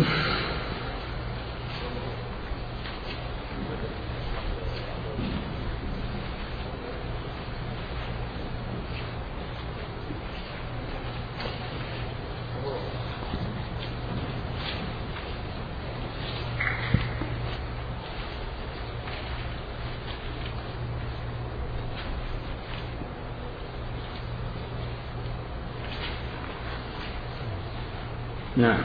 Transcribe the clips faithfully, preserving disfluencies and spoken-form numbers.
نعم.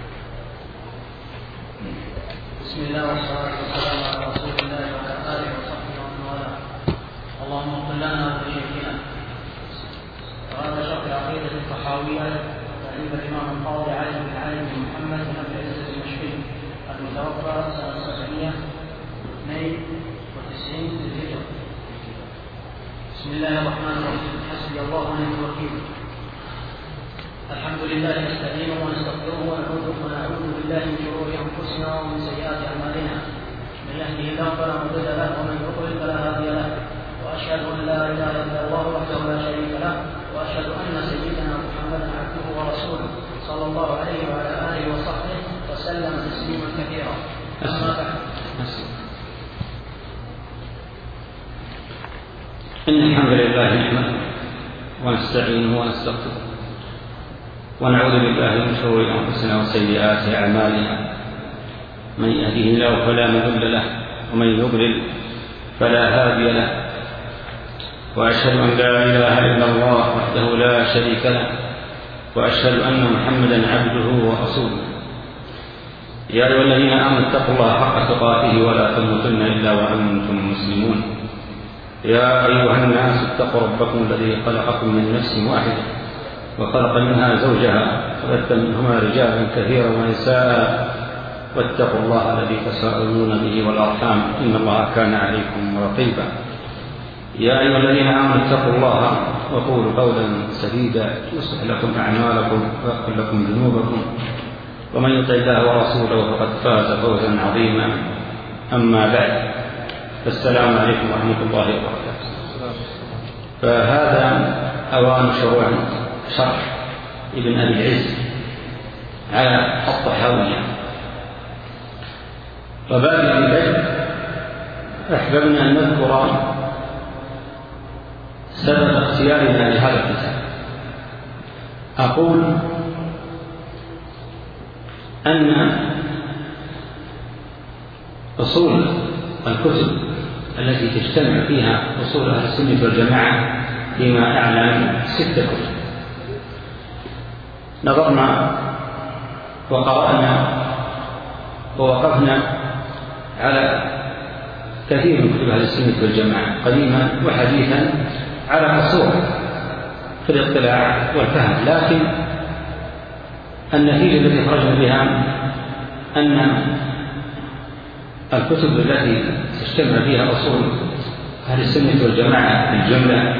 بسم الله والصلاة والسلام على رسول الله وعلى آله وصحبه ومن والاه. اللهم اغفر لنا ولشيخنا. وهذا شرح العقيدة الطحاوية تأليف الإمام القاضي علي بن علي بن محمد بن عبد العزيز المشري المتوفى سنة سبعمائة واثنين وتسعين للهجرة. بسم الله الرحمن الرحيم. حسبي الله ونعم الوكيل. الحمد لله نستعينه ونستغفره ونعوذ بالله من شرور انفسنا ومن سيئات اعمالنا. من يهده الله فلا مضل له ومن يضلل فلا هادي له. واشهد ان لا اله الا الله وحده لا شريك له واشهد ان سيدنا محمدا عبده ورسوله صلى الله عليه وعلى اله وصحبه وسلم تسليما كثيرا. اما بعد. ان الحمد لله نحمده ونستعينه ونستغفره ونعوذ بالله من شرور انفسنا وسيئات اعمالنا. من يهده الله فلا مضل له ومن يضلل فلا هادي له. واشهد ان لا اله الا الله وحده لا شريك له واشهد ان محمدا عبده ورسوله. يا ايها الذين امنوا اتقوا الله حق تقاته ولا تموتن الا وانتم مسلمون. يا ايها الناس اتقوا ربكم الذي خلقكم من نفس واحده وخلق منها زوجها وبث منهما رجالا كثيرا ونساء واتقوا الله الذي تساءلون به والارحام ان الله كان عليكم رقيبا. يا ايها الذين امنوا اتقوا الله وقولوا قولا سديدا يصلح لكم اعمالكم ويغفر لكم ذنوبكم ومن يطع الله ورسوله فقد فاز فوزا عظيما. اما بعد فالسلام عليكم ورحمه الله وبركاته. فهذا اوان شروع شرح ابن أبي العز على الطحاوية. وبعد ذلك أحببنا أن نذكر سبب اختيارنا لهذا الكتاب. أقول أن أصول الكتب التي تجتمع فيها أصول أهل السنة والجماعة فيما أعلم ستة كتب. نظرنا وقرأنا ووقفنا على كثير من كتب أهل السنة والجماعة قديما وحديثا على قصور في الاطلاع والفهم، لكن النتيجة التي خرجنا بها أن الكتب التي تجتمع فيها أصول أهل السنة والجماعة بالجملة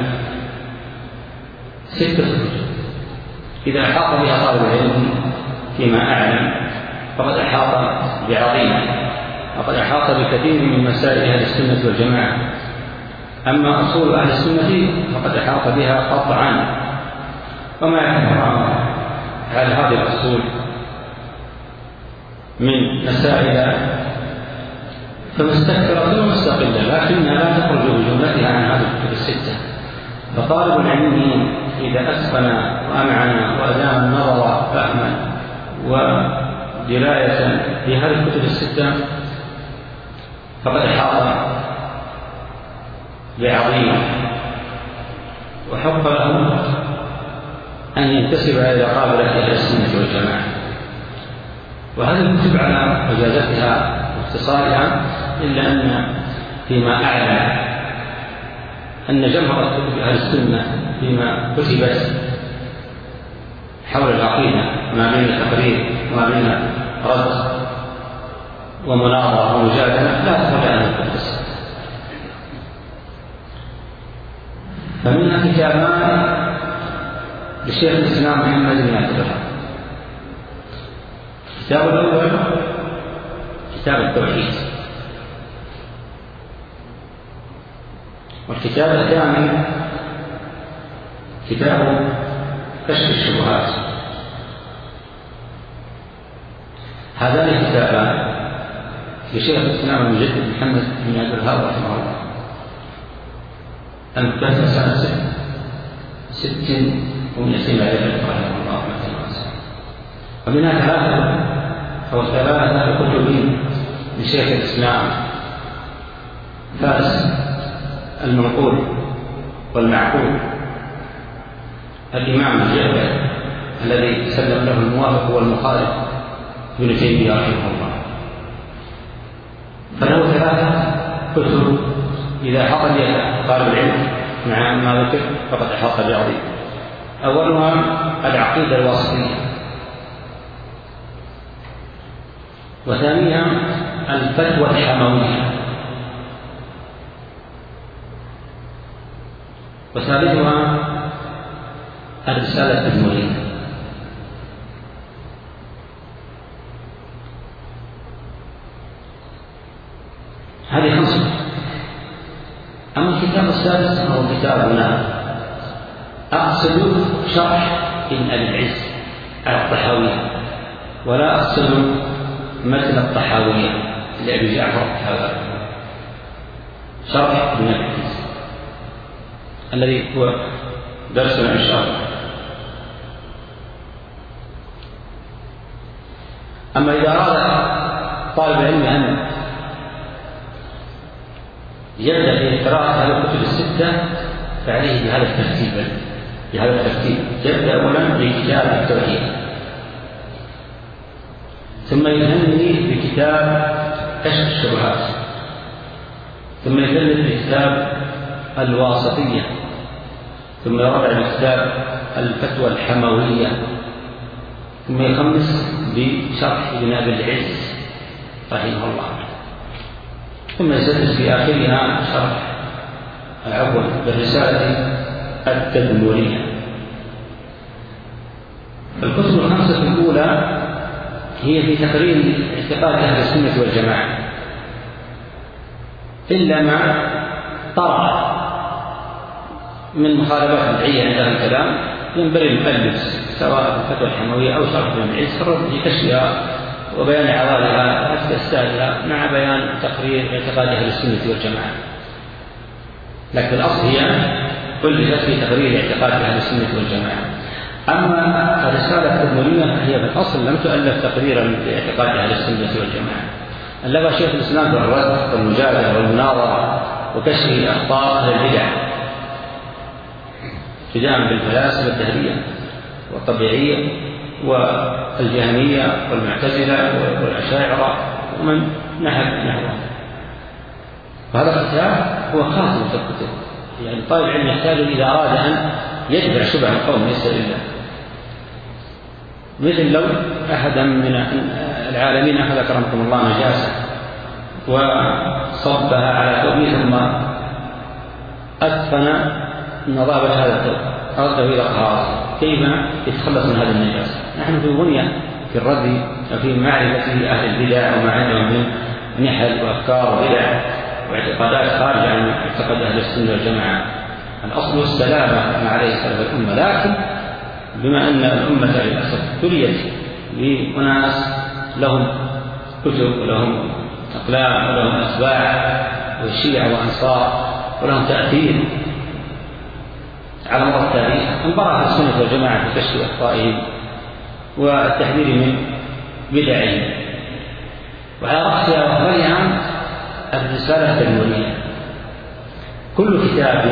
ستة كتب. إذا أحاط بها طالب العلم فيما أعلم فقد أحاط بعظيم وقد أحاط بكثير من مسائل أهل السنة والجماعة. أما أصول أهل السنة فقد أحاط بها قطعا، وما يحمل على هذه الأصول من مسائل فمستكثرة ومستقلة، لكنها لا تخرج بجملتها عن هذه الكتب الستة. فطالب العلم إذا أتقن وأمعن وأدام النظر فهما ودراية في هذه الكتب الستة فقد أحاط بعظيم، وحق له أن ينتسب إلى قابلة أهل السنة والجماعة. وهذه الكتب على وجازتها واختصارها، إلا أن فيما أعلم أن جمهور كتب أهل السنة فيما كتبت حول العقيدة ما بين تقرير وما بين رد ومناظرة ومجادلة لا تخرج عن الكتب الستة. فمنها كتابان للشيخ الإسلام محمد بن عبد الوهاب. الكتاب الأول كتاب التوحيد، والكتاب الثاني كتاب كشف الشبهات. هذان كتابان لشيخ الإسلام المجدد محمد بن عبد الوهاب رحمه الله، المكتوب سنة ست ومئتين عام رحمه الله رحمه واسعة. ومنها ثلاثة أو ثلاثة كتب لشيخ الإسلام فارس المنقول والمعقول الإمام الجعفري الذي سلم له الموافق والمخالف ابن تيمية رحمه الله، فله ثلاثة كتب إذا حصل طالب العلم مع ما ذكر فقد أحاط بعظيم. أولها العقيدة الواسطية، وثانيها الفتوى الحموية، وثالثها الرسالة التدمرية. هذه خمسة. أما الكتاب السادس هو كتابنا أقصد شرح ابن أبي العز على الطحاوية، ولا أقصد متن الطحاوية لأبي جعفر الطحاوي، شرح ابن أبي العز الذي هو درسنا إن شاء الله. أما إذا أراد طالب العلم أن يبدأ في قراءة هذه الكتب الستة فعليه بهذا الترتيب بهذا الترتيب يبدأ أولا بكتاب التوحيد، ثم يثني بكتاب كشف الشبهات، ثم يثني بكتاب الواسطية، ثم يرابع بكتاب الفتوى الحموية، ثم يخمس بشرح ابن أبي العز رحمه الله، ثم يسدس في آخرها شرح العفو بالرسالة التدمرية. الكتب الخمسة الأولى هي في تقرير اعتقاد أهل السنة والجماعة، إلا ما طرأ من مخالفات بدعية عند أهل الكلام ينبغي المؤلف سواء الفتوى الحموية أو شرح ابن العز في الرد في كشفها وبيان عوالها وأسبابها مع بيان تقرير اعتقاد أهل السنة والجماعة. لكن الأصل هي ألفت في تقرير اعتقاد أهل السنة والجماعة. أما الرسالة التدمرية فهي في الأصل لم تؤلف تقريرا لاعتقاد أهل السنة والجماعة، ألفها شيخ الإسلام في الرد والمجادلة والمناظرة وكشف أخطاء أهل البدع ابتداء بالفلاسفة الدهرية والطبيعية والجهمية والمعتزلة والأشاعرة ومن نحب نحوه. وهذا الكتاب هو خاتمة الكتب، يعني طالب العلم يحتاج إذا أراد أن يتبع شبه القوم يسأل الله، مثل لو أحدا من العالمين أخذ أكرمكم الله نجاسة وصبها على ثوبه ثم أتقن نظافة هذا الثوب أرده إلى طهارته، كيف يتخلص من هذه النجاسة؟ نحن في بنية في الرد وفي معرفة أهل البدع وما عندهم من نحل وأفكار وبدع واعتقادات خارجة عن اعتقاد أهل السنة والجماعة. الأصل السلامة ما عليه سلف الأمة، لكن بما أن الأمة للأسف تليت بأناس لهم كتب ولهم أقلام ولهم أتباع وشيع وأنصار ولهم تأثير على مر التاريخ، انبرأت السنة والجماعة في كشف أخطائهم والتحذير من بدعهم. وعلى رأسها وأخبرها الرسالة التدمرية. كل كتاب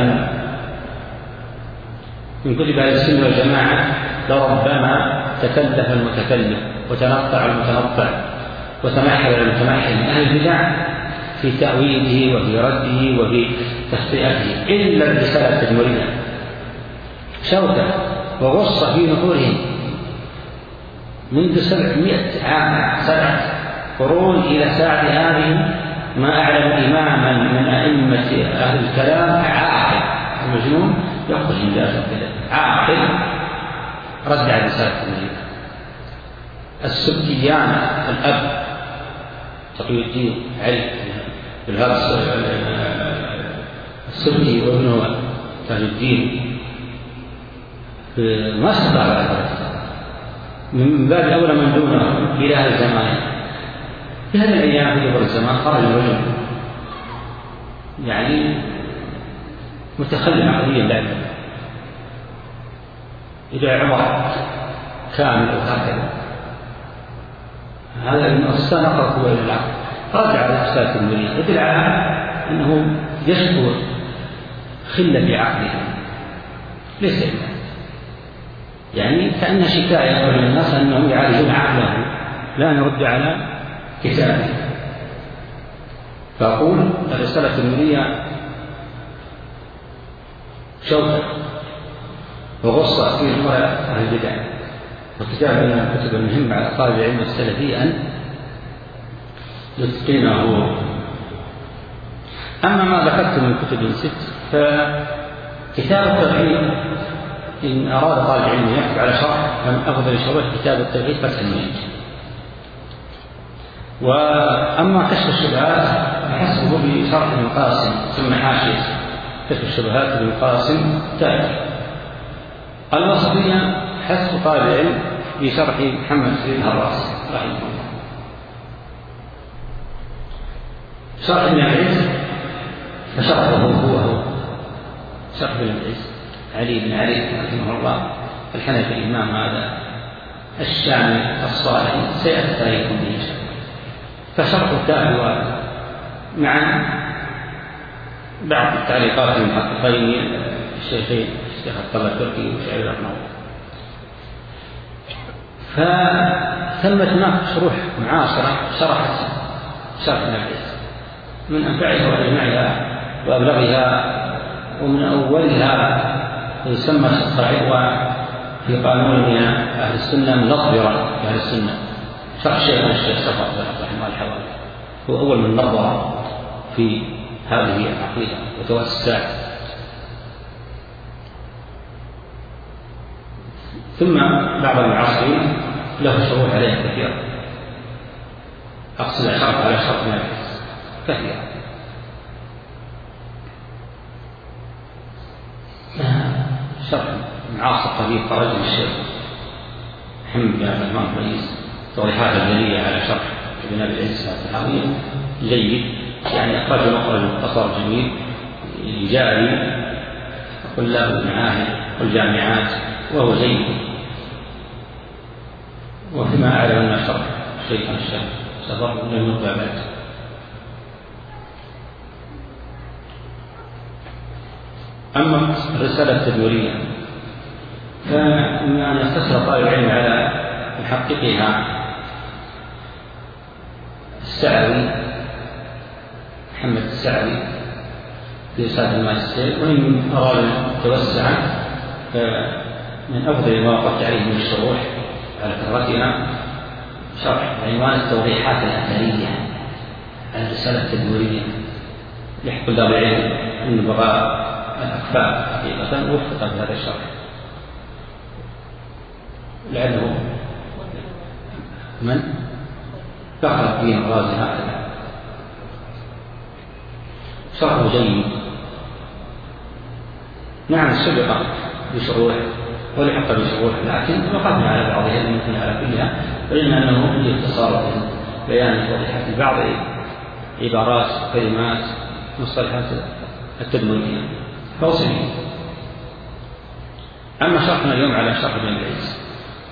من كتب أهل السنة والجماعة لربما تكلف المتكلف وتنطع المتنطع وتمحل المتمحل من أهل البدع في تأويله وفي رده وفي تخطئته، إلا الرسالة التدمرية شوكة وغصة في نحورهم منذ سبعمائة عام، سبعة قرون إلى ساعة هذه ما أعلم إماما من أئمة أهل الكلام عاقل المجنون يخرج من ذلك كذا عاقل رد على رسالة التدمرية. السبكيان الأب تقي الدين علي بالهرس السبكي وابنه تاج الدين ما استطاع على ذلك، من باب أولى من دونه إلى هذا الزمان في هذه الأيام في كبر الزمان خرج رجل يعني متخلف عقليا لا يدري إذا عمر كامل أو هكذا هذا الأستاذ أقرب إلى العقل رجع على الأستاذ التدمرية يدل على أنه يشكو خلة بعقله ليس يعني كأن شكاية من الناس أنهم يعالجون عقله لا نرد على كتابه. فأقول الرسالة التدمرية شوكة وغصة في وراء أهل البدع، وكتاب من الكتب المهمة على طالب العلم السلفي أن يتقنه. أما ما ذكرت من كتب ست فكتاب التوحيد إن أراد طالب العلم يكتب على شرح فمن أفضل شروح كتاب التوحيد فتح المجيد. وأما كشف الشبهات فحسبه بشرح ابن القاسم ثم حاشية كشف الشبهات ابن القاسم تابع. الوصفية حسب طالب العلم بشرح محمد بن الراس رحمه الله. شرح ابن العز فشرحه هو هو شرح ابن العز علي بن علي رحمه الله الحنفي الإمام هذا الشامي الصالح سيأتي تاريخ به إن شاء الله. فشرح كافي مع بعض التعليقات المحققين الشيخين الشيخ عبد الله التركي وشعيب رحمه الله. فثمت هناك شروح معاصرة شرحت شرح ابن العز من أنفعها وأجمعها وأبلغها ومن أولها يسمى الصحيح وفي قانوننا أهل السنة منظرا أهل السنة شرح شيخ الشيخ صفر رحمه الله الحوالي هو أول من نظر في هذه العقيدة وتوسع. ثم بعض المعاصرين له شروح عليها كثيرة أقصد شرح على شرح من العز كثيرة. شرح معاصر قريب خرج من الشيخ محمد بن عبد الرحمن الرئيس توضيحات الجلية على شرح ابن أبي العز الصحابي جيد يعني أخرج مخرج مختصر جميل جاري طلاب المعاهد والجامعات وهو جيد. وفيما أعلم أن شرح شيخنا الشيخ سفر من المطبعات. أما الرسالة التدويرية فإن أن يقتصر طالب العلم على محققها السعوي محمد السعوي في رسالة الماجستير. وإن أراد توسعا فمن أفضل ما وقفت عليه من الشروح على كثرتها شرح عنوان التوضيحات الأثرية على الرسالة التدويرية يحكي طالب العلم أن بغاء الأكفاء حقيقة وفق هذا الشرح لأنه من فخر في الرازي هكذا شرحه جيد. نعم سبق بشروح ولحق بشروح لكن وقفنا على بعضها يمكن على كلها فإن أنه يختصر في بيان توضيحات بعض عبارات وكلمات مصطلحات التدوينية فوصلي. أما شرحنا اليوم على شرح ابن العز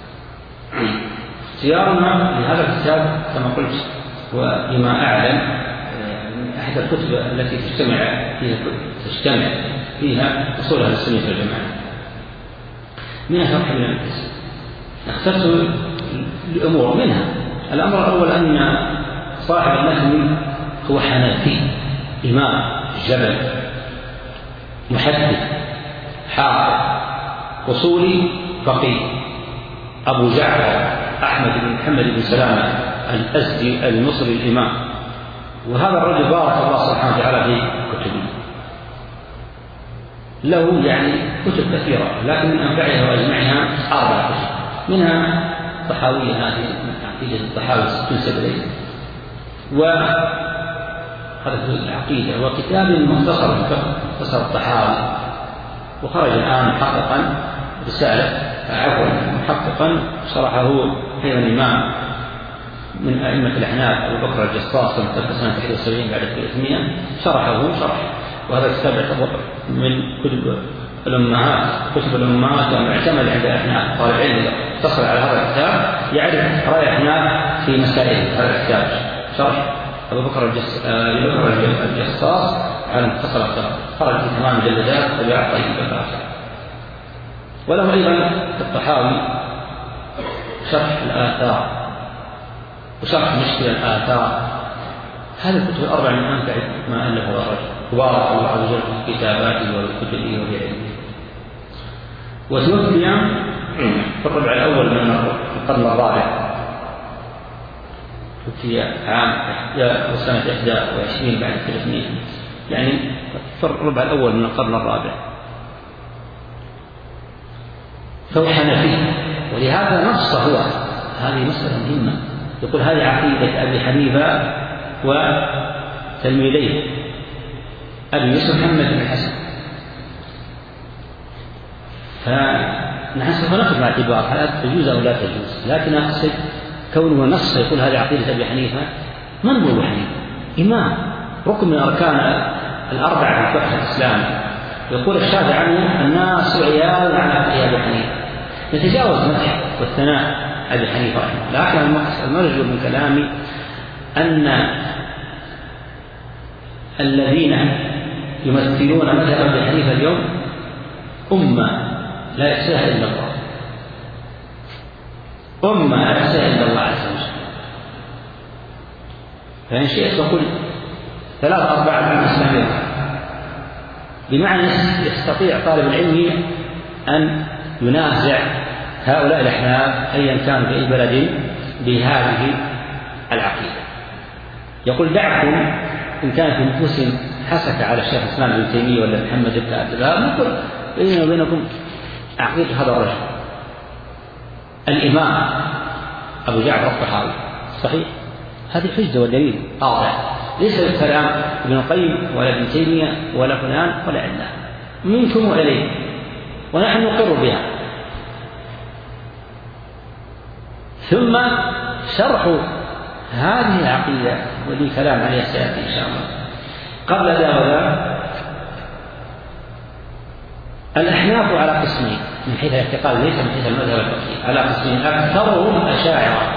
اختيارنا لهذا الكتاب كما قلت وبما أعلم أحد الكتب التي تجتمع فيها تجتمع فيها أصول أهل السنة والجماعة من شرح ابن العز. اخترت لأمور منها الأمر الأول أن صاحب المتن هو حنفي إمام جبل محدث حافظ أصولي فقيه أبو جعفر أحمد بن محمد بن سلامة الأزدي المصري الإمام. وهذا الرجل بارك الله سبحانه وتعالى في كتبه له يعني كتب كثيرة لكن من أنفعها وأجمعها أربع كتب منها الطحاوية هذه عقيدة الطحاوي ستون سبعين وهذا في العقيدة وكتاب مختصر الفقه مختصر الطحاوي. وخرج الآن محققا رسالة عفوا محققا شرحه أيضا الإمام من أئمة الأحناف أبو بكر الجصاص المتوفى سنة واحد وسبعين بعد ثلاثمائة شرحه شرح، وهذا الكتاب يعتبر من كتب الأمهات كتب الأمهات ومعتمد عند الأحناف. طالب العلم اتصل على هذا الكتاب يعرف رأي الأحناف في مسائل هذا الكتاب، شرح أبو بكر الجص... الجصاص على مختصر الخطاب، خرج في ثمان مجلدات وبيع طيب الآخر. وله أيضا الطحاوي شرح الآثار وشرح مشكل الآثار. هذه الكتب الأربع من أنفع ما ألفه الرجل، وبارك الله عز وجل في كتاباته وكتبه وبيعه. وتوفي في الربع الأول من القرن الرابع، توفي عام سنة إحدى وعشرين بعد ثلاثمائة، يعني في الربع الأول من القرن الرابع. فهو حنفي، ولهذا نص هو هذه مسألة مهمة، يقول هذه عقيدة أبي حنيفة وتلميذيه أبي يوسف محمد بن الحسن. فنحن سوف نأخذ باعتبار هل تجوز أو لا تجوز، لكن أقصد كونه نص يقول هذه عقيدة أبي حنيفة. من هو أبو حنيفة؟ إمام ركن من أركان الأربعة في الفقه الإسلامي. يقول الشافعي عنه الناس عيال على أبي حنيفة، نتجاوز مدح والثناء أبي حنيفة رحمه الله. لكن المرجو من كلامي أن الذين يمثلون مذهب أبي حنيفة اليوم أمة لا يحصيها إلا الله، أمة لا يحصيها إلا الله عز وجل. فإن شئت فقل ثلاث أرباع العلم الإسلامي، بمعنى يستطيع طالب العلم أن ينازع هؤلاء الأحناف أيا كان في أي بلد بهذه العقيدة. يقول دعكم إن كان في نفوسهم حسك على الشيخ الإسلام ابن تيمية ولا محمد بن عبد الوهاب، نقول بيننا وبينكم عقيدة هذا الرجل الإمام أبو جعفر الطحاوي صحيح، هذه حجة ودليل قاطع، ليس الكلام ابن القيم ولا ابن تيمية ولا فلان ولا علان، منكم وإليه، ونحن نقر بها. ثم شرح هذه العقيدة ولي كلام عليها سيأتي إن شاء الله. قبل ذلك الأحناف على قسمين من حيث الاعتقاد، ليس من حيث المذهب الفقهي، على قسمين أكثرهم أشاعرة،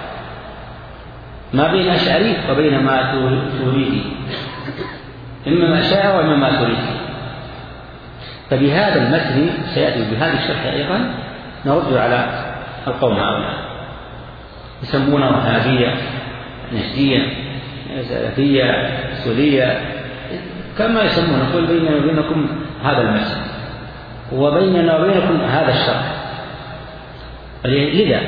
ما بين أشعري وبين ما تريدي، إما أشاعرة وإما ما تريدي. فبهذا المتن سيأتي بهذه الشرح أيضا نرد على القوم هؤلاء، يسمونه وهابية نجدية سلفية سورية كما يسمون. نقول بيننا وبينكم هذا المسجد وبيننا وبينكم هذا الشرح. لذا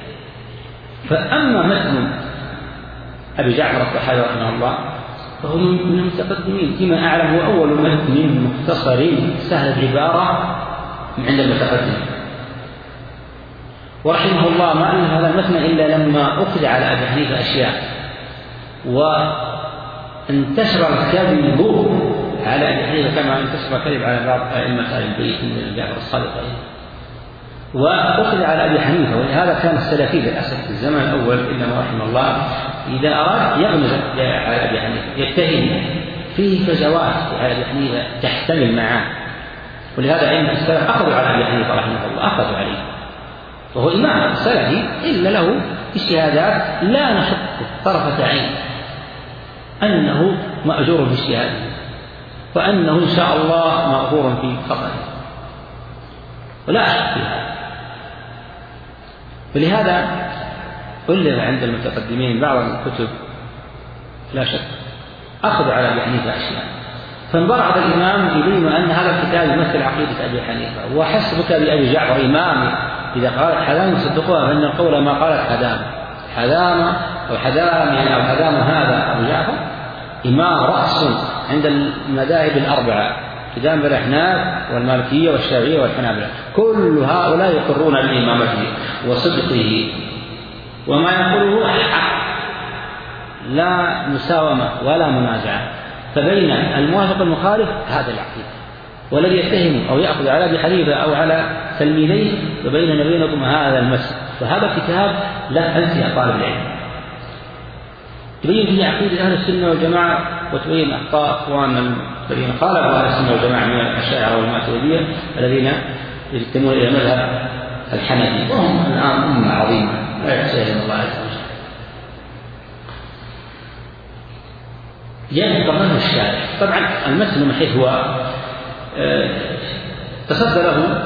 فأما متن أبي جعفر الطحاوي رحمه الله فهو من المتقدمين، فيما أعلم هو أول متن مختصر سهل العبارة عند المتقدمين، ورحمه الله ما أن هذا المتن إلا لما أخذ على أبي حنيفة أشياء وانتشر الكذب على أبي حنيفة كما انتشر الكذب على بعض أئمة أهل البيت من جعفر الصادق، وأخذ على أبي حنيفة. ولهذا كان السلفي للأسف في الزمن الأول إنما رحمه الله إذا أراد يغمز على أبي حنيفة يتهم فيه فجوات على أبي حنيفة تحتمل معه، ولهذا أئمة السلف أخذوا على أبي حنيفة رحمه الله أخذوا عليه، وهو إمام سلفي إلا له اجتهادات لا نشك طرفة عين أنه مأجور باجتهاده وأنه إن شاء الله مغفور في خطأه، ولا أشك في هذا. ولهذا ألف عند المتقدمين بعض الكتب لا شك أخذ على أبي حنيفة أشياء، فانبرع الإمام يبين أن هذا الكتاب يمثل عقيدة أبي حنيفة، وحسبك بأبي جعفر إمام إذا قالت حذام صدقوها فإن القول ما قالت حذام حذام أو حذام يعني أو حذام هذا أبو جعفر إمام رأس عند المذاهب الأربعة قدام بالأحناف والمالكية والشافعية والحنابلة، كل هؤلاء يقرون بإمامته وصدقه وما يقوله حق لا مساومة ولا منازعة. فبين الموافق والمخالف هذا العقيدة، والذي يتهم أو يأخذ على أبي حنيفة أو على تلميذيه فبيننا وبينكم هذا المسجد. فهذا الكتاب لا أنت يا طالب العلم تبين فيه عقيدة أهل السنة والجماعة، وتبين أخطاء أخواننا الذين خالفوا أهل السنة والجماعة من الأشاعرة والماتريدية الذين ينتمون إلى مذهب الحنفي، وهم الآن أمة عظيمة لا يحصيها الله عز وجل. جاء قبله الشارع. طبعا المتن من حيث هو تصدى له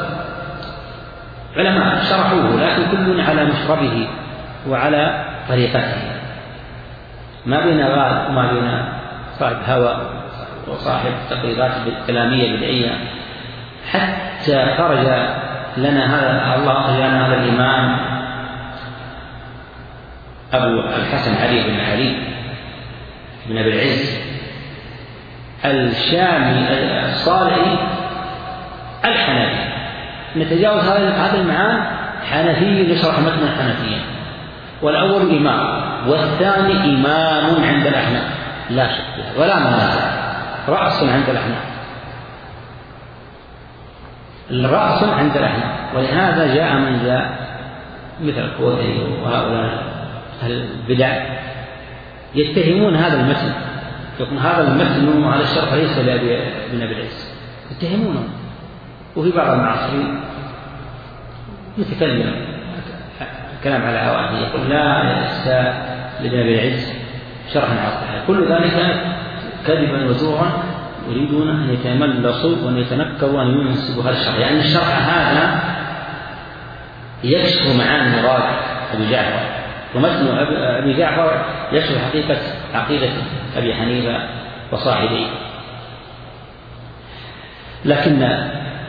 علماء شرحوه، لكن كل على مشربه وعلى طريقته، ما بين غال وما بين صاحب هوى وصاحب تقريرات كلامية بدعية، حتى خرج لنا هذا الله أخرج لنا هذا الإمام أبو الحسن علي بن علي بن أبي العز الشامي الصالحي الحنفي. نتجاوز هذا المعان، حنفي يشرح متن الحنفية، والأول إمام والثاني إمام عند الأحناف لا شك فيها ولا منازع، رأس عند الأحناف، الرأس عند الأحناف. ولهذا جاء من جاء مثل الكوثري وهؤلاء البدع يتهمون هذا المتن، يقول هذا المتن وهذا الشرح ليس لأبي بن أبي العز، يتهمونه. وفي بعض المعاصرين يتكلم كلام على هواه، يقول لا ليس لابن أبي العز شرحا على كل ذلك كذبا وزورا، يريدون أن يتملصوا وأن يتنكروا وأن ينسبوا هذا الشرح، لأن يعني الشرح هذا يكشف معاني مراد أبي جعفر، ومتن أبي جعفر يكشف حقيقة عقيدة أبي حنيفة وصاحبيه. لكن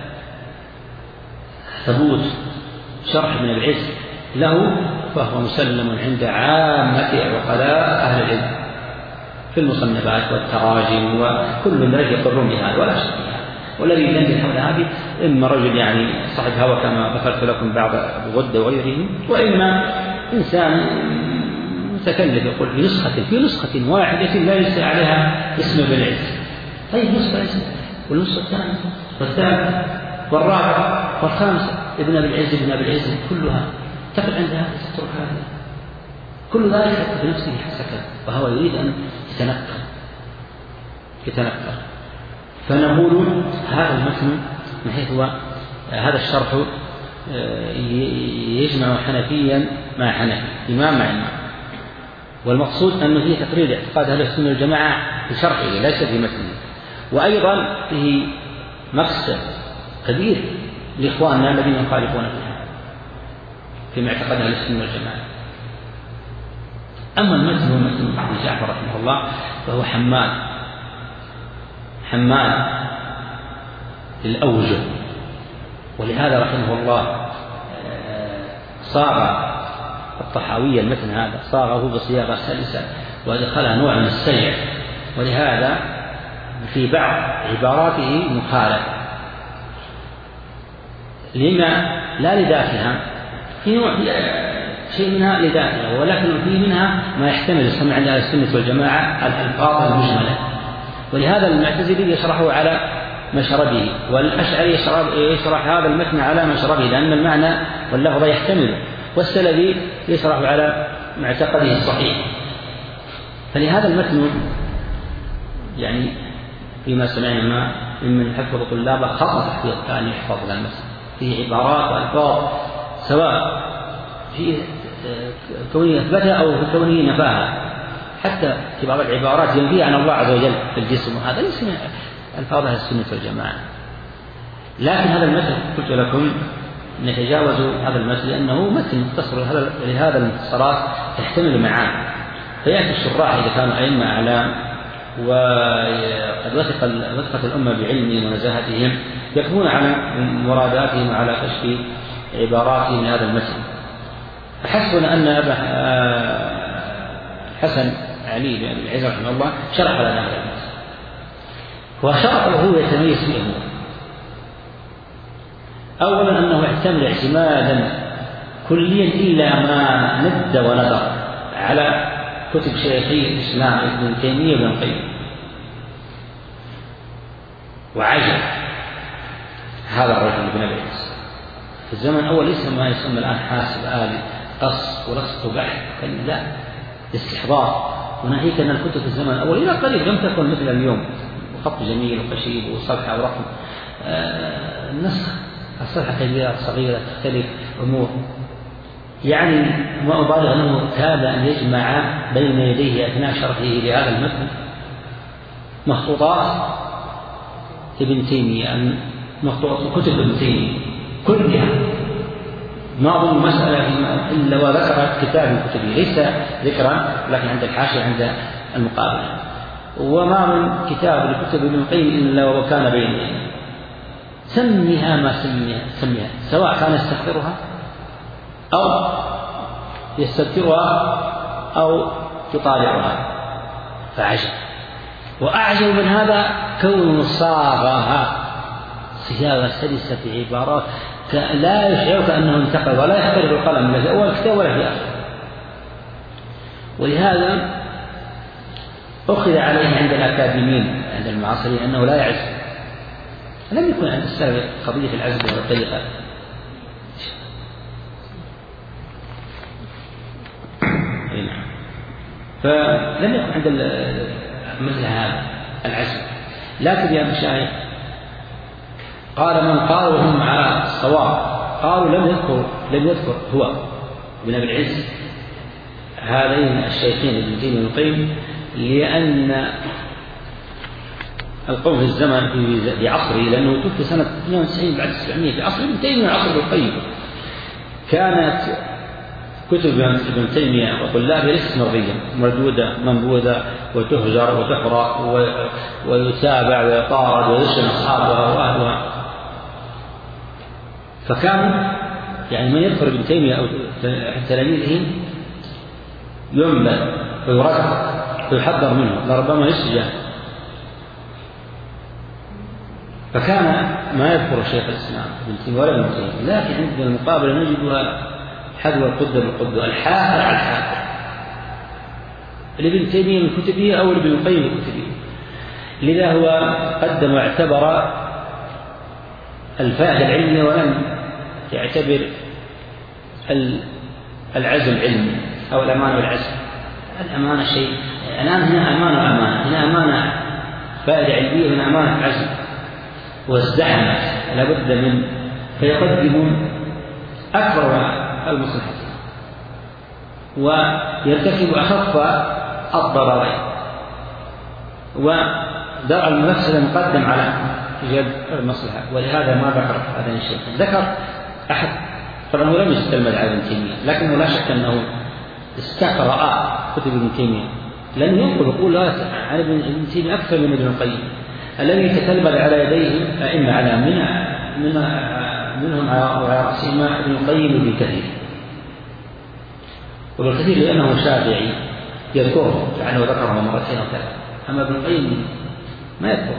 ثبوت شرح ابن أبي العز له فهو مسلم عند عامة عقلاء أهل العلم في المصنفات والتراجم، وكل ذلك يقرون بهذا ولا شك فيها. والذي يدندن حول هذه إما رجل يعني صاحب هوى كما ذكرت لكم بعض أبو غدة وغيره، وإما إنسان متكلف يقول في نسخة في نسخة واحدة لا ينسى عليها اسم ابن العز. طيب نسخة اسم والنسخة الثانية والثالثة والرابعة والخامسة ابن أبي العز ابن أبي العز كلها تقف عند هذا تترك هذا، كل ذلك في نفسه سكت، وهو يريد أن يتنكر يتنكر. فنقول هذا المتن من حيث هو هذا الشرح يجمع حنفيا مع حنفي، إمام مع إمام، والمقصود أنه فيه تقرير اعتقاد أهل السنة والجماعة في شرحه ليس في متنه. وأيضا فيه مقصد كبير لإخواننا الذين يخالفون فيها في معتقد أهل السنة والجماعة. أما المتن هو متن أبي جعفر رحمه الله فهو حمال حمال للأوجه، ولهذا رحمه الله صاغ الطحاوية المتن هذا صاغه بصياغة سلسة ودخلها نوع من السجع، ولهذا في بعض عباراته مخالفة لما لا لذاتها، في نوع شيء منها لذاتها، ولكن في منها ما يحتمل السمع عند أهل السنة والجماعة الألفاظ المجملة. ولهذا المعتزلي يشرحه على مشربه، والأشعري يشرح هذا المتن على مشربه لأن المعنى واللفظ يحتمل، والسلفي يشرح على معتقده الصحيح. فلهذا المتن يعني فيما سمعنا ما ممن يحفظ طلابه خطأ تحقيق كان يحفظ هذا المتن، فيه عبارات وألفاظ سواء في كونه أثبتها أو في كونه نفاها، حتى في بعض العبارات ينفيها عن الله عز وجل في الجسم، وهذا ليس من ألفاظ أهل السنة والجماعة. لكن هذا المتن قلت لكم نتجاوز هذا المتن لأنه متن مختصر، لهذا المختصرات تحتمل معاني، فيأتي الشراح إذا كانوا أئمة أعلام وقد وثق وثقت الأمة بعلمهم ونزاهتهم يقومون على مراداتهم وعلى كشف عباراتهم من هذا المتن. فحسبنا أن أبا حسن علي بن أبي العز رحمه الله شرح لنا هذا المتن، وشرحه يتميز فيه أمور. أولا أنه اعتمد اعتمادا كليا إلا ما ند ونظر على كتب شيخي الإسلام ابن تيمية وابن القيم، وعجب هذا الرجل ابن أبي العز في الزمن الأول ليس ما يسمى الآن حاسب آلي قص ولصق بحث، لا، استحضار وناهيك أن الكتب في الزمن الأول إلى قريب لم تكن مثل اليوم، وخط جميل وخشيب وصفحة ورقم. آه النسخ الصفحة كبيرة صغيرة تختلف أمور، يعني ما أبالغ أنه كاد أن يجمع بين يديه أثناء شرحه لهذا المتن مخطوطات ابن تيمية، مخطوطات كتب ابن تيمية كلها، ما أظن مسألة إلا وذكر كتاب من كتبه، ليس ذكرا لكن عند الحاشية عند المقابل، وما من كتاب لكتب ابن القيم إلا وكان بين يديه. سميها ما سميها, سميها سواء كان يستحضرها أو يستذكرها أو يطالعها، فعجب. وأعجب من هذا كون صاغها صياغة سلسة في عبارات لا يشعرك أنه انتقد ولا يختلف القلم لا في أول كتاب ولا في آخر. ولهذا أخذ عليه عند الأكاديميين عند المعاصرين أنه لا يعز، لم يكن عند السلف قضية العزل والطريقة. فلم يكن عند مثل هذا العزل. لكن يا مشايخ قال من قال وهم على الصواب، قالوا لم يذكر لم يذكر هو ابن أبي العز هذين الشيخين ابن تيمية وابن القيم، لأن القوم في الزمن في عصره، لأنه توفي سنة اثنين وتسعين بعد سبعمائة في عصر ابن تيمية وعصر ابن القيم، كانت كتب ابن تيمية وطلابه لسه مرضية مردودة منبوذة وتهجر وتحرق ويتابع ويطارد ويشن أصحابها وأهلها. فكان يعني من يذكر ابن تيمية أو تلاميذه ينبذ ويرد ويحذر منه لربما يسجن. فكان ما يذكر شيخ الإسلام ابن تيمية ولا ابن تيمية، لكن عندنا المقابلة نجدها حذو القدة بالقدة، الحافر على الحافر، لابن تيمية من كتبه أو لابن القيم من كتبه. لذا هو قدم واعتبر الفائدة العلمية ولم يعتبر العزم علمي أو الأمانة والعزم. الأمانة شيء، الآن هنا أمانة وأمانة، هنا أمانة فائدة علمية، هنا أمانة عزم، وازدحمت لابد من فيقدم أكبر المصلحة ويرتكب أخف الضررين، ودرء المفسدة مقدم على جلب المصلحة. ولهذا ما ذكر هذا الشيء، ذكر أحد طبعا هو لم يستلمد على ابن تيمية، لكنه لا شك أنه استقرأ كتب ابن تيمية، لأنه ينقل يقول عن ابن تيمية أكثر من ابن القيم الذي تتلمذ على يديه أئمة على من من منهم على رأسهم ابن القيم وابن كثير. وابن كثير لأنه شافعي يذكره لأنه ذكره مرتين أو ثلاثة، أما ابن القيم ما يذكره.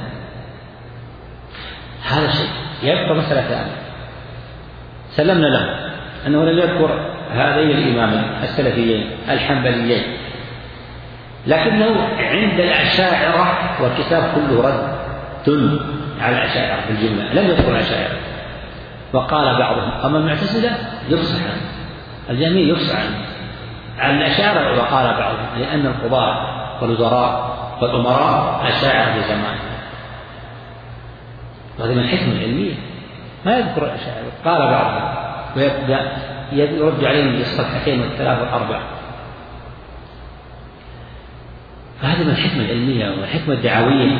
هذا شيء. يبقى مسألة ثانية سلمنا له أنه لم يذكر هذين الإمامين السلفيين الحنبليين، لكنه عند الأشاعرة والكتاب كله رد دل على الأشاعرة في الجملة، لم يذكر الأشاعرة. وقال بعضهم أما المعتزلة يفصح عنه، الجميع يفصح عنه عن الأشاعرة. وقال بعضهم لأن القضاة والوزراء والأمراء أشاعرة في زمانه، وهذه من الحكمة العلمية ما يذكر الأشاعرة. قال بعضهم ويبدأ يرد عليهم بالصفحتين والثلاث والأربع، فهذه من الحكمة العلمية والحكمة الدعوية.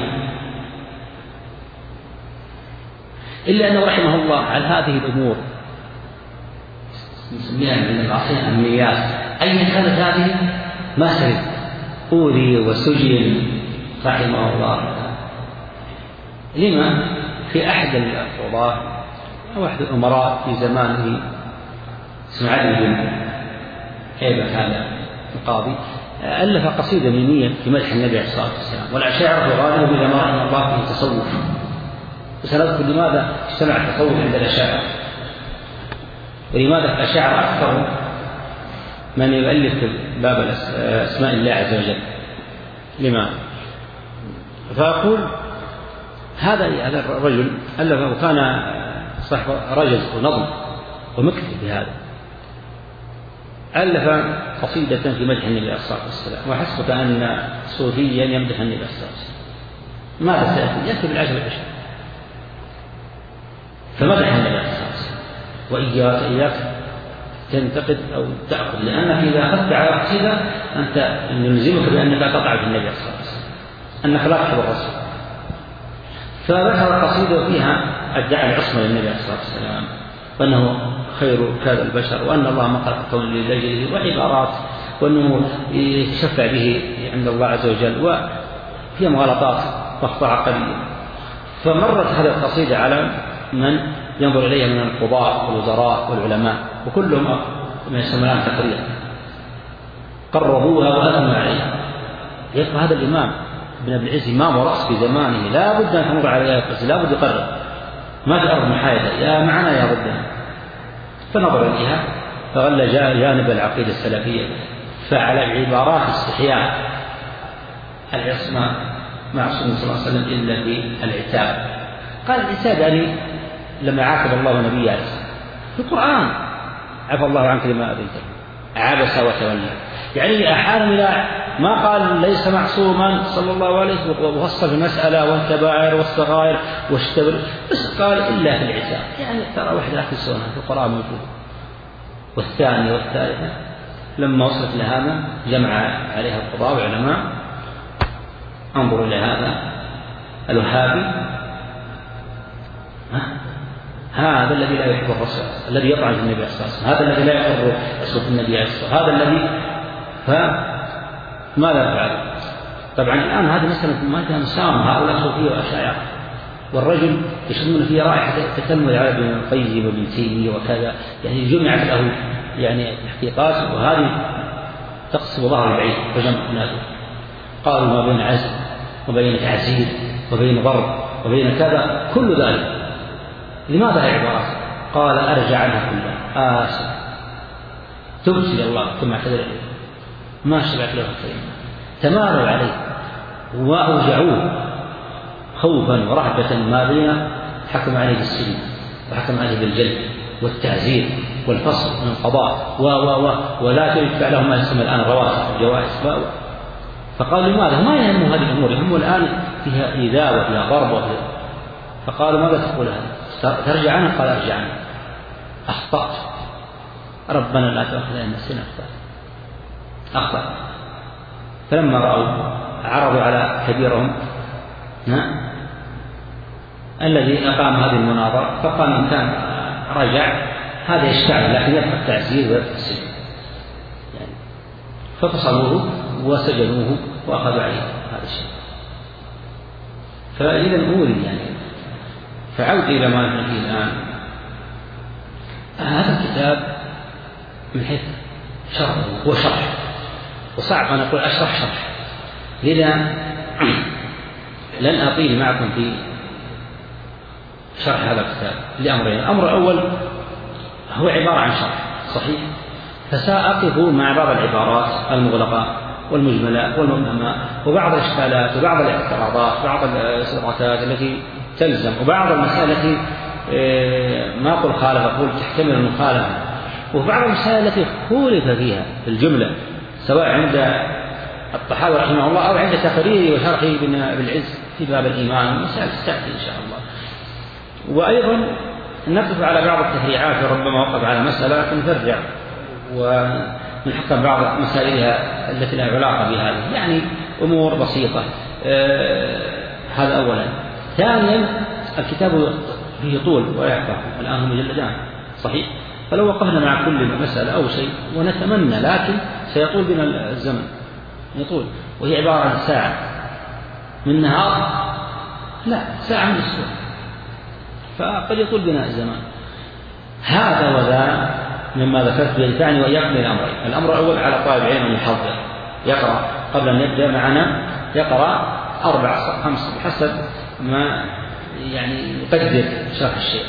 إلا أنه رحمه الله على هذه الأمور نسميها من العصر أمنيات أيا كانت هذه ما سرد، أوذي وسجن رحمه الله. لما في أحد القضاة أو أحد الأمراء في زمانه اسمه علي بن هيبة هذا القاضي ألف قصيدة ميمية في مدح النبي عليه الصلاة والسلام، والأشاعرة غالبا إذا ما رأينا الله فيه تصوف. وسنذكر لماذا اجتمع التصوف عند الأشاعرة، ولماذا الأشاعرة أكثر من يؤلف باب أسماء الله عز وجل. لما؟ فأقول هذا هذا الرجل ألف وكان صاحب رجز ونظم ومكتب بهذا، ألف قصيدة في مدح النبي عليه الصلاة والسلام، وحسبك أن صوفيا يمدح النبي عليه الصلاة والسلام، ماذا سيأتي؟ يأتي بالعشر العشر، فمدح النبي عليه الصلاة والسلام. وإياك إياك تنتقد أو تأخذ، لأنك إذا أخذت على قصيدة أنت يلزمك بأنك تطعن في النبي عليه الصلاة والسلام، أنك لا تحب الرسول. فذكر القصيدة فيها ادعى العصمة للنبي عليه الصلاة والسلام، وأنه خير كاد البشر، وأن الله ما خلق الكون لأجله، وعبارات، وأنه يتشفع به عند الله عز وجل، وفيها مغالطات مقطوعة قليلا. فمرت هذه القصيدة على من ينظر إليها من القضاة والوزراء والعلماء، وكلهم من يسمونها تقريرا، قربوها وأثنوا عليها. يبقى هذا الإمام ابن أبي العز إمام ورأس في زمانه، لا بد أن تمر على آية، لا بد يقرر، ما في أرض محايدة، يا معنا يا ضدنا. فنظر إليها فغل جانب العقيدة السلفية، فعل عبارات استحياء العصمة معصوم صلى الله عليه وسلم إلا في العتاب. قال العتاب يعني لما عاتب الله نبيه عليه الصلاة في القرآن، عفى الله عنك لما أذيته، عبس وتولى، يعني أحال إلى ما قال ليس معصوما صلى الله عليه وسلم ووصف المسألة والكبائر والصغائر والشتبر، بس قال إلا في العتاب، يعني ترى واحدة في السنة في القرآن موجود. والثانية والثالثة لما وصلت لهذا جمع عليها القضاء والعلماء. انظر إلى هذا الوهابي، هذا الذي لا يحب الرسول، الذي يطعن في النبي عليه الصلاة والسلام، هذا الذي لا يقر صوت النبي عليه الصلاة والسلام، هذا الذي فماذا يفعل؟ طبعا الآن هذه مسألة ما فيها مساومة، هؤلاء صوفية وأشاعرة، والرجل يشمون فيه رائحة تكمل على ابن القيم وابن تيمية وكذا، يعني جمعت له يعني تحقيقات، وهذه تقصد ظهر البعيد وجمع نادر. قالوا ما بين عزل وبين تعزير وبين ضرب وبين كذا، كل ذلك لماذا هي عبارات؟ قال أرجع عنها كلها، آسف تبت إلى الله ثم اعتذر إليه، ما شبعت له الكلمة، تمالوا عليه وأوجعوه خوفا ورهبة ماضية، حكم عليه بالسجن وحكم عليه بالجلد والتعزير والفصل من القضاء و و و ولا تدفع لهم ما يسمى الآن الرواتب والجوائز. فقالوا لماذا؟ ما يهمه هذه الأمور، يهمه الآن فيها إيذاء وفيها ضرب وفيها. فقالوا ماذا تقول هذا؟ ترجع عنه؟ قال أرجع عنه، أخطأت، ربنا لا تؤاخذنا إن نسينا، أخطأ. فلما رأوا عرضوا على كبيرهم الذي أقام هذه المناظرة، فقال إن كان رجع هذا يشتعل، لكن يبقى التعزير ويبقى السجن يعني. ففصلوه وسجنوه وأخذوا عليه هذا الشيء. فإذا أولي يعني، فعود إلى ما نحن فيه الآن. هذا الكتاب من حيث شرح هو شرح، وصعب أن أقول أشرح شرح، لذا لن أطيل معكم في شرح هذا الكتاب لأمرين. الأمر الأول هو عبارة عن شرح صحيح، فسأقف مع بعض العبارات المغلقة والمجملة والمبهمة، وبعض الإشكالات وبعض الاعتراضات وبعض الاستدراكات التي تلزم، وبعض المسائل التي ما أقول خالف، أقول تحتمل المخالفة، وبعض المسائل التي خولف فيها في الجملة، سواء عند الطحاوي رحمه الله أو عند تقريره وشرحه بالعز في باب الإيمان، مسائل تستأتي إن شاء الله. وأيضا نقف على بعض التفريعات، ربما وقف على مسألة لكن نرجع ونحقق بعض مسائلها التي لها علاقة بهذه، يعني أمور بسيطة. آه هذا أولا. ثانيا الكتاب فيه طول ويحفظ، الآن هم مجلدان صحيح، فلو وقفنا مع كل مسألة أو شيء ونتمنى، لكن سيطول بنا الزمن يطول، وهي عبارة عن ساعة من نهار، لا ساعة من أسبوع، فقد يطول بنا الزمان. هذا وذا مما ذكرت يدفعني وإياكم إلى أمرين. الأمر الأول على طالب علم المحضر يقرأ قبل أن يبدأ معنا، يقرأ أربع خمس بحسب ما يعني يقدر شرح الشيء.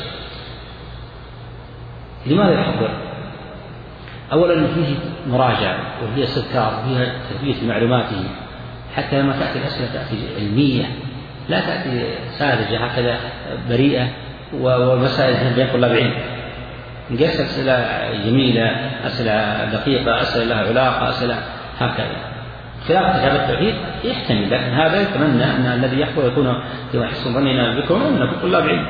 لماذا يحضر؟ أولا فيه مراجعة وفيه استذكار وفيها تثبيت معلوماته، حتى لما تأتي الأسئلة تأتي علمية، لا تأتي ساذجة هكذا بريئة ومسائل بين طلاب العلم. نقص أسئلة جميلة، أسئلة دقيقة، أسئلة لها علاقة، أسئلة هكذا. خلاف كتاب التوحيد يحتمل، لكن هذا يتمنى أن الذي يحفظ يكون في حسن ظننا بكم أنكم طلاب علم.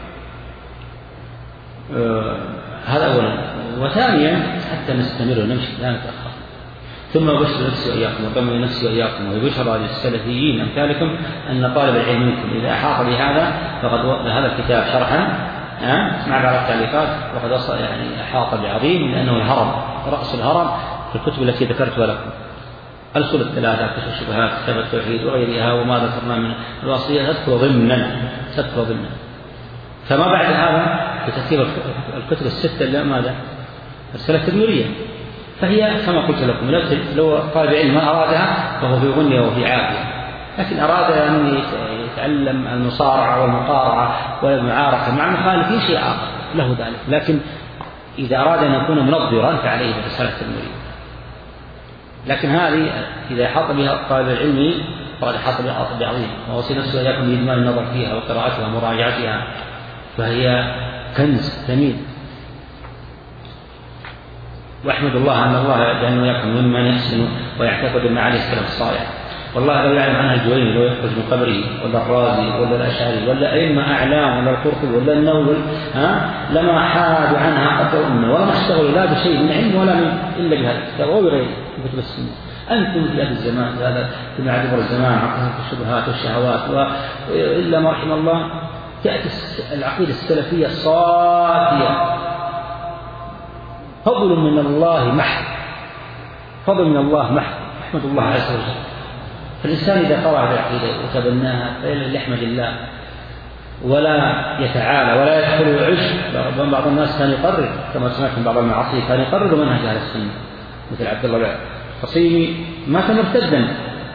آه هذا أولا. وثانيا حتى نستمر ونمشي لا نتأخر. ثم أبشر نفسي وإياكم وطمئن نفسي وإياكم ويبشر للسلفيين أمثالكم أن طالب العلم منكم إذا أحاط بهذا فقد هذا الكتاب شرحا مع بعض التعليقات وقد وصل يعني أحاط بعظيم، لأنه الهرم رأس الهرم في الكتب التي ذكرتها لكم، الأصول الثلاثة، كشف الشبهات، كتاب التوحيد وغيرها، وما ذكرنا من الوصية تذكر ضمنا تذكر ضمنا. فما بعد هذا بترتيب الكتب الستة اللي ماذا؟ الرسالة التدميرية، فهي كما قلت لكم لو طالب علم ما أرادها فهو في غنية وفي عافية، لكن أراد أن يتعلم المصارعة والمقارعة والمعاركة مع المخالفين شيء آخر له ذلك، لكن إذا أراد أن يكون منظرا فعليه بالرسالة التدميرية. لكن هذه إذا حاط بها طالب العلم فقد حاط بها حاط بعظيم، ووصي نفسه إياكم بإجمال النظر فيها وقراءتها ومراجعتها، فهي كنز ثمين. واحمد الله أن الله يجعلنا وإياكم ممن يحسن ويعتقد بمعاني السلف الصالح. والله لو يعلم عنها الجويني لو يخرج من قبره ولا الرازي ولا الأشعري ولا أئمة أعلام ولا القرطبي ولا النووي ها لما حادوا عنها قطع أمة ولا اشتغلوا لا بشيء من علم ولا من إلا بهذا الكتاب أو بغيره كتب السنة. أنتم في هذا الزمان هذا في معذور الزمان عقلهم في الشبهات والشهوات وإلا ما رحم الله تأتي العقيدة السلفية الصافية، فضل من الله محض، فضل من الله محض، أحمد الله عز وجل. فالإنسان إذا قرأ العقيدة وتبناها فإلا يحمد الله ولا يتعالى ولا يدخل عجب. بعض الناس كان يقرر كما سمعت من بعض المعاصي كان يقرر منهج أهل السنة مثل عبد الله القصيمي مات مرتدا،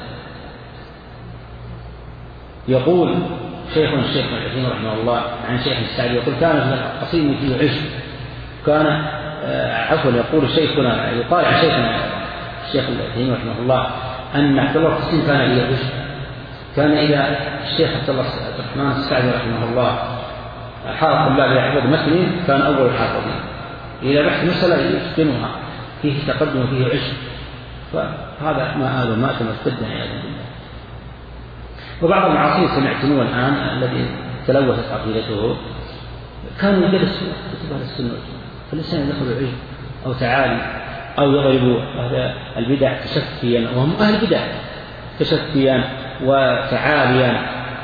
يقول شيخنا الشيخ العثيمين رحمه الله عن شيخ السعدي يقول كان القصيمي فيه عجب، كان عفوا يقول شيخنا يقال عن شيخنا الشيخ العثيمين رحمه الله أن عبد الله القصيمي كان إلى عجب، كان إلى الشيخ عبد الله الرحمن السعدي رحمه الله حافظ الله يحفظ متن كان أول الحافظين، إلى بحث مسألة يتقنها فيه تقدم وفيه عجب، فهذا ما آله مات مرتدا عياذا بالله. وبعض المعاصرين سمعتموه الآن الذي تلوثت عقيدته كانوا يدرسوا كتب أهل السنة، فالإنسان يدخل عجب أو تعالي أو يضرب هذا البدع تشفيا وهم أهل بدع تشفيا وتعاليا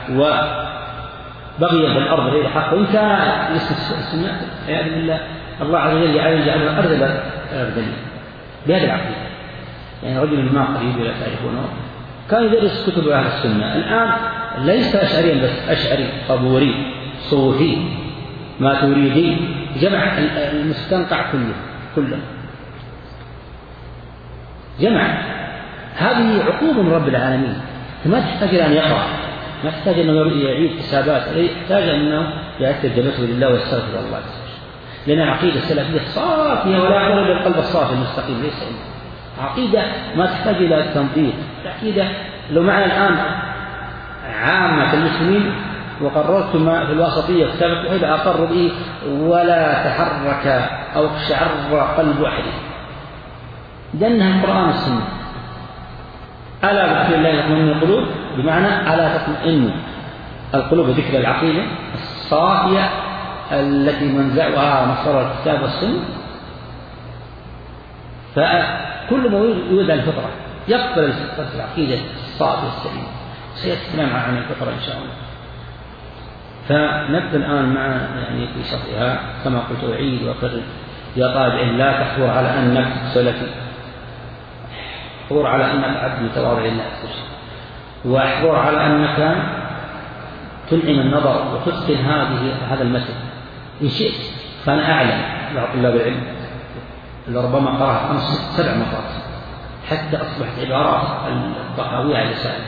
وبغيا بالأرض غير حق، وإن كان اسم السنة عياذا بالله الله عز وجل يجعله أرذل أرذل بهذه العقيدة. يعني رجل ما قريب لا تعرفونه كان يدرس كتب أهل السنة، الآن ليس أشعريا بس أشعري قبوري صوفي ماتريدي جمع المستنقع كله كله جمع. هذه عقوبة من رب العالمين، ما تحتاج أن يقرأ، ما تحتاج أنه يعيد حسابات، يحتاج أنه يأثر جبته لله ويستغفر الله، لأن العقيدة السلفية صافية ولا يقول إلا القلب الصافي المستقيم ليس إلا عقيدة ما تحتاج إلى تنظيف. العقيدة لو معنا الآن عامة المسلمين وقررت ما في الوسطية كتاب التوحيد أقر به ولا تحرك أو اقشعر قلب أحد، لأنها القرآن والسنة. ألا بذكر الله يطمئن القلوب، بمعنى ألا تطمئن القلوب بذكر العقيدة الصافية التي منزعها مصدر الكتاب والسنة. فكل ما يريد الفطرة يقبل الفطرة العقيدة الصافية السليمة، سيتكلم عن الفطرة إن شاء الله. فنبدأ الآن مع يعني في شرحها كما قلت أعيد وأكرر يا طالب علم لا تحور على أنك سلفي، حور على أنك عبد متواضع لله، واحور على أنك تنعم النظر وتتقن هذه هذا المثل إن شئت. فأنا أعلم بعض طلاب العلم لربما قرأت خمس سبع مرات حتى أصبحت عبارات الطحاوية على لساني،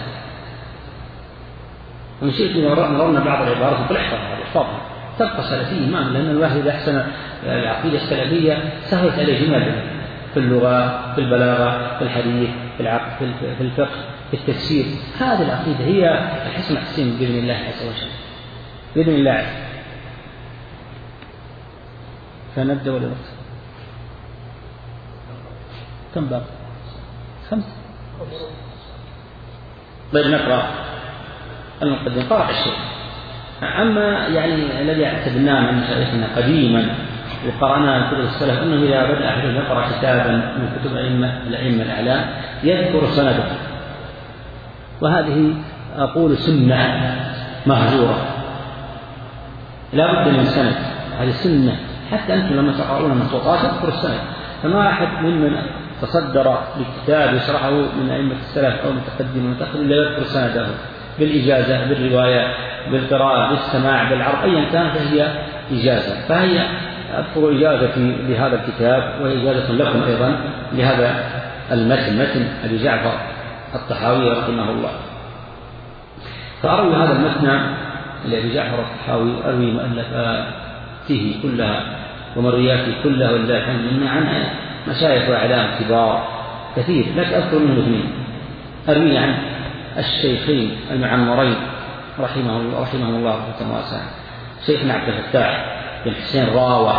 وإن شئت نرون بعض العبارات نقول احفظها احفظها تبقى سلفية ما، لأن الواحد إذا أحسن العقيدة السلفية سهلت عليه جمل في اللغة في البلاغة في الحديث في العقل في الفقه في التفسير. هذه العقيدة هي حسن حسين بإذن الله عز وجل بإذن الله. كان نبدأ ولا نقص؟ كم باب؟ خمس. طيب نقرأ المقدمة قرأ الشيء. أما يعني الذي اعتدناه من شيخنا قديما وقرأنا كتب السلف أنه إذا بدأ أحد يقرأ كتابا من كتب الأئمة الأئمة الأعلام يذكر سنده، وهذه أقول سنة مهجورة لا بد من سند، هذه سنة. حتى أنتم لما تقرؤون المخطوطات تذكروا السند، فما أحد ممن تصدر لكتاب يشرحه من أئمة السلف أو متقدم ومتأخر إلا يذكر سنده بالإجازة بالرواية بالقراءة بالسماع بالعرض أيا كان فهي إجازة. فهي أذكر إجازتي لهذا الكتاب وإجازة لكم أيضا لهذا المتن متن أبي جعفر الطحاوي رحمه الله. فأروي هذا المتن لأبي جعفر الطحاوي أروي مؤلفاته كلها ومروياته كلها ولله الحمد عن مشايخ وأعلام كبار كثير، لك أذكر منه اثنين. أروي عن الشيخين المعمرين رحمه الله رحمه الله رحمه واسعة، شيخنا عبد الفتاح بن حسين راوة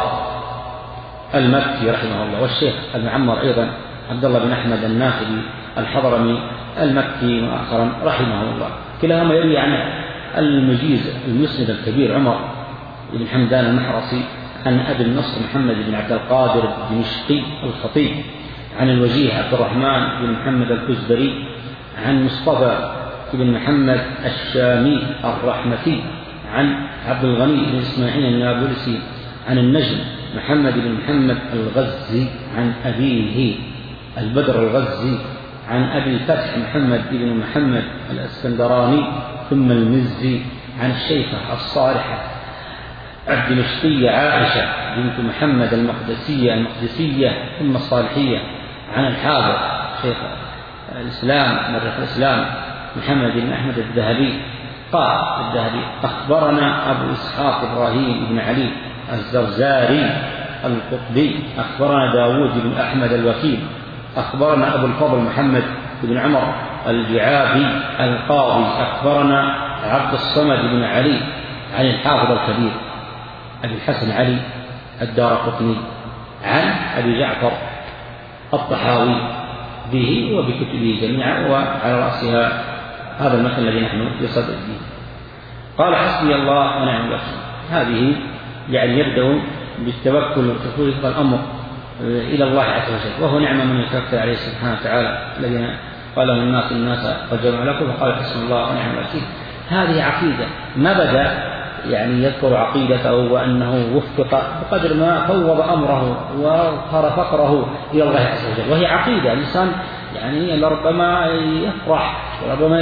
المكي رحمه الله، والشيخ المعمر أيضا عبد الله بن أحمد الناخبي الحضرمي المكي مؤخرا رحمه الله. كلاهما يروي عن المجيز المسند الكبير عمر بن حمدان المحرصي عن أبي النصر محمد بن عبد القادر الدمشقي الخطيب، عن الوجيه عبد الرحمن بن محمد الكزبري، عن مصطفى بن محمد الشامي الرحمتي، عن عبد الغني بن إسماعيل النابلسي، عن النجم محمد بن محمد الغزي، عن أبيه البدر الغزي، عن أبي الفتح محمد بن محمد الأسكندراني ثم المزي، عن الشيخة الصالحة الدمشقية عائشة بنت محمد المقدسية المقدسية ثم الصالحية، عن الحافظ شيخ الإسلام مرة الإسلام محمد بن أحمد الذهبي قال الذهبي أخبرنا أبو إسحاق إبراهيم بن علي الزرزاري القطبي أخبرنا داود بن أحمد الوكيل أخبرنا أبو الفضل محمد بن عمر الجعابي القاضي أخبرنا عبد الصمد بن علي عن الحافظ الكبير أبي الحسن علي الدارقطني عن أبي جعفر الطحاوي به وبكتبه جميعا، وعلى رأسها هذا المثل الذي نحن بصدده. قال حسبي الله ونعم الوكيل. هذه يعني يبدأ بالتوكل وتفويض الأمر إلى الله عز وجل، وهو نعمة من يتوكل عليه سبحانه وتعالى الذين قال الناس الناس قد جمعوا لكم فقال حسبي الله ونعم الوكيل. هذه عقيدة ما بدأ يعني يذكر عقيدته وأنه وفق بقدر ما فوض أمره وظهر فقره إلى الله عز وجل، وهي عقيدة. الإنسان يعني لربما يفرح وربما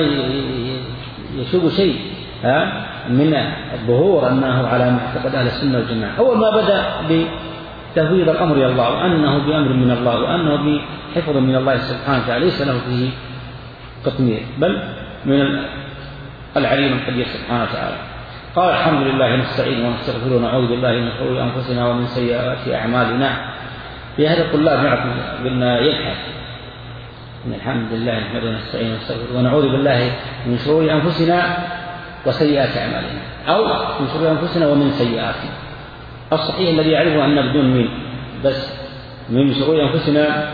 يشوف شيء من الظهور أنه على معتقد أهل السنة والجماعة. أول ما بدأ بتفويض الأمر إلى الله وأنه بأمر من الله وأنه بحفظ من الله سبحانه وتعالى ليس له فيه تقمير بل من العليم القدير سبحانه وتعالى. قال الحمد لله نستعين ونستغفره ونعوذ بالله من شرور أنفسنا ومن سيئات أعمالنا. في هذا الطلاب نعرف قلنا يبحث إن الحمد لله نحمده ونستعين ونستغفره ونعوذ بالله من شرور أنفسنا وسيئات أعمالنا، أو من شرور أنفسنا ومن سيئات. الصحيح الذي يعرفه أن بدون من بس من شرور أنفسنا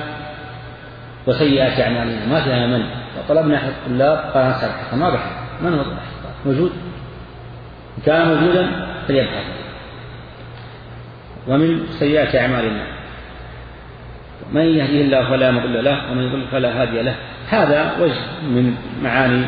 وسيئات أعمالنا ما فيها من. فطلبنا أحد الطلاب قال نسأل ما بحث من هو موجود كان موجودا فليبحث. ومن سيئات أعمالنا من يهديه الله فلا مضل له ومن يضلل فلا هادي له. هذا وجه من معاني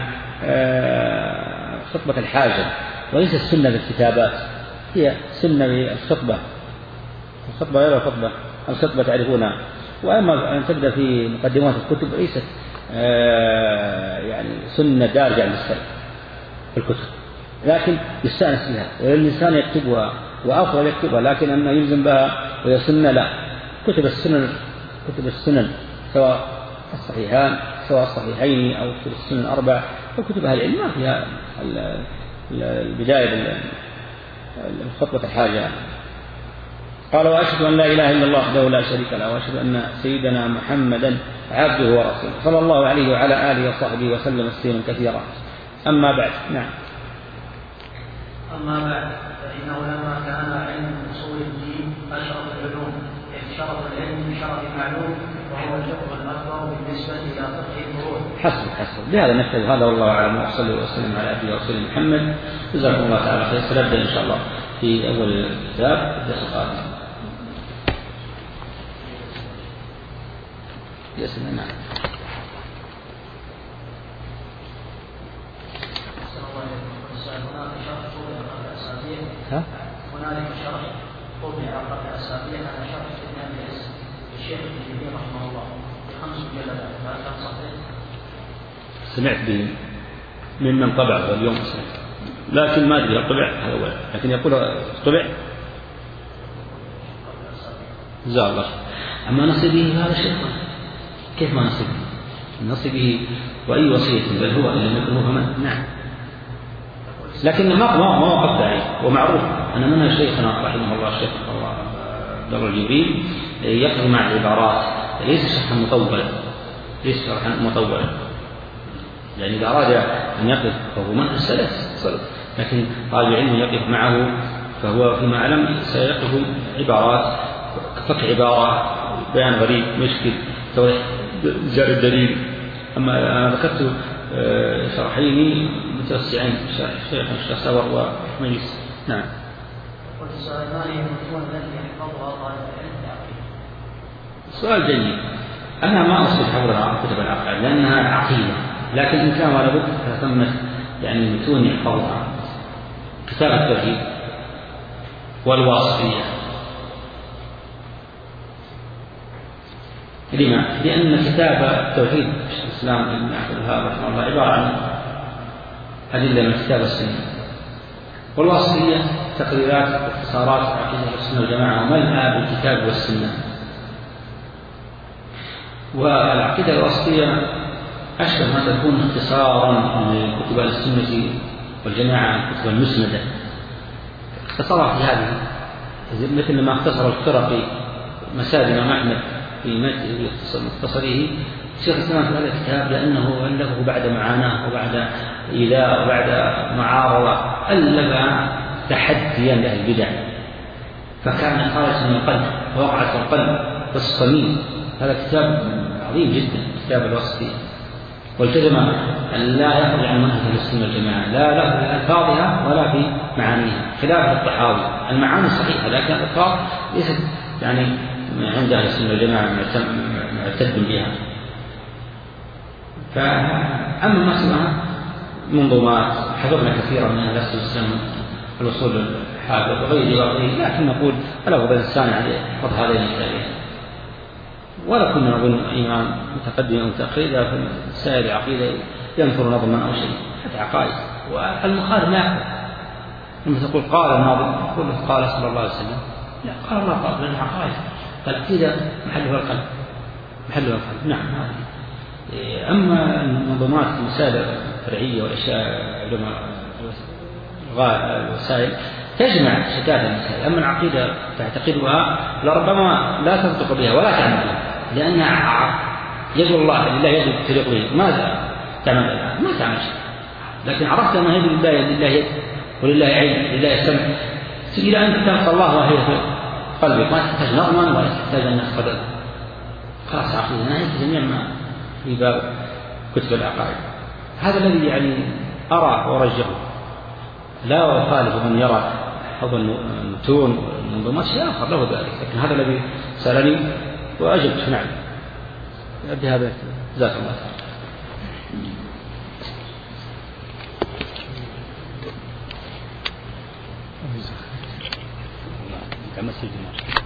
خطبة الحاجة، وليس السنة بالكتابات، هي سنة بالخطبة. الخطبة غير الخطبة، الخطبة تعرفونها. وأما أن تبدأ في مقدمات الكتب ليست يعني سنة دارجة للسلف في الكتب، لكن يستأنس بها والإنسان يكتبها وأفضل يكتبها، لكن أنه يلزم بها وهي سنة لا. كتب السنن كتب السنن سواء الصحيحان سواء الصحيحين أو كتب السنن الأربع وكتب أهل العلم فيها البداية الخطبة الحاجة. قال وأشهد أن لا إله إلا الله وحده لا شريك له وأشهد أن سيدنا محمدا عبده ورسوله صلى الله عليه وعلى آله وصحبه وسلم تسليما كثيرا. أما بعد. نعم. أما بعد فإنه لما كان علم أصول الدين أشرف العلوم، إذ شرف العلم من شرف المعلوم، وهو الفقه الأكبر بالنسبة إلى فقه الفروع. حسن حسن بهذا نكتفي. هذا والله أعلم، وصلى وسلم على عبده ورسوله محمد. جزاكم الله تعالى خير. سنبدأ إن شاء الله في أول الكتاب الدرس القادم. يسمع نعم. ها؟ هنالك شرح طبع قبل أسابيع على شرح ابن أبي العز الشيخ ابن رحمه الله بخمس مجلدات، هل كان صحيح؟ سمعت به ممن طبعه اليوم سمعت، لكن ما أدري طبع هذا هو، لكن يقول طبع جزاه الله. أما نصيبه هذا شيء كيف ما نصيبه؟ نصيبه وأي وصية بل هو إن لم يكن مفهما. نعم، لكن ما ما ما وقفت عليه، ومعروف أن منها شيخنا رحمه الله الشيخ عبد الجبريل يقف مع العبارات، ليس شرحا مطولا، ليس شرحا مطولا، يعني إذا أراد أن يقف فهو من السلف سلف، لكن طالب علم يقف معه فهو فيما أعلم سيقف عبارات، فك عبارة، بيان غريب، مشكل، توضيح زاد الدليل. أما أنا ذكرت شرحين متوسعين، شيخ الشيخ سبر ومجلس. نعم. سؤال جيد. أنا ما أصل حفظها كتب العقائد لأنها عقيدة، لكن إن كان ولا بد فثمة يعني متون يحفظها. كتاب التوحيد والواصفية. لما؟ لأن كتاب التوحيد شيخ الإسلام ابن عبد الوهاب رحمه الله عبارة عن أدلة من كتاب السنة، والواصفية تقريرات واختصارات عقيدة السنة والجماعة وملأ بالكتاب والسنة. والعقيدة الوصفية أشبه ما تكون اختصارا لكتب السنة والجماعة، الكتب المسندة، اختصرها في هذه مثل ما اختصر الفرقي مسائل الإمام أحمد في مختصره شيخ الإسلام في هذا الكتاب، لأنه ألفه بعد معاناة وبعد إيذاء وبعد معارضة، ألف تحديا لأهل البدع، فكان خارج من القلب ووقعت في القلب والصميم. هذا كتاب عظيم جدا، كتاب الوصفية، والتزم أن لا يخرج عن منهج أهل السنة والجماعة، لا لا في ألفاظها ولا في معانيها، خلاف الطحاوي. المعاني صحيحة لكن الألفاظ ليست يعني عند أهل السنة والجماعة معتد بها. فأما ما سواها منظومات حفظنا كثيرا من أهل السنة الوصول الحافظ وغيره وغيره، لكن نقول الأفضل الإنسان عليه يحفظ هذين الكتابين. ولا كنا نظن إمام متقدم أو متأخر إذا في مسائل العقيدة ينثر نظما أو شيء، حتى عقائد. والمخالف لا يحفظ، لما تقول قال الناظم تقول قال صلى الله عليه وسلم، لا قال الله قال من العقائد، فالعقيدة محلها القلب، محلها القلب. نعم. أما المنظومات المسائل الفرعية والأشياء الوسائل تجمع شتات المسائل، أما العقيدة تعتقدها لربما لا تنطق بها ولا تعمل بها، لأنها يد الله لله يد تليق به، ماذا تعمل بها؟ ما تعمل شيء. لكن عرفت أن يد لله لله يد ولله عين لله السمع، إلى أن تلقى الله وهي في قلبك، ما تحتاج نظما ولا تحتاج أن نفقد خلاص عقيدة. نهيت جميع ما في باب كتب العقائد. هذا الذي يعني أرى ورجحه، لا وخالف من يرى حفظ المتون والمنظومات شيء آخر له ذلك، لكن هذا الذي سألني وأجبت. نعم. بهذا جزاك الله خير.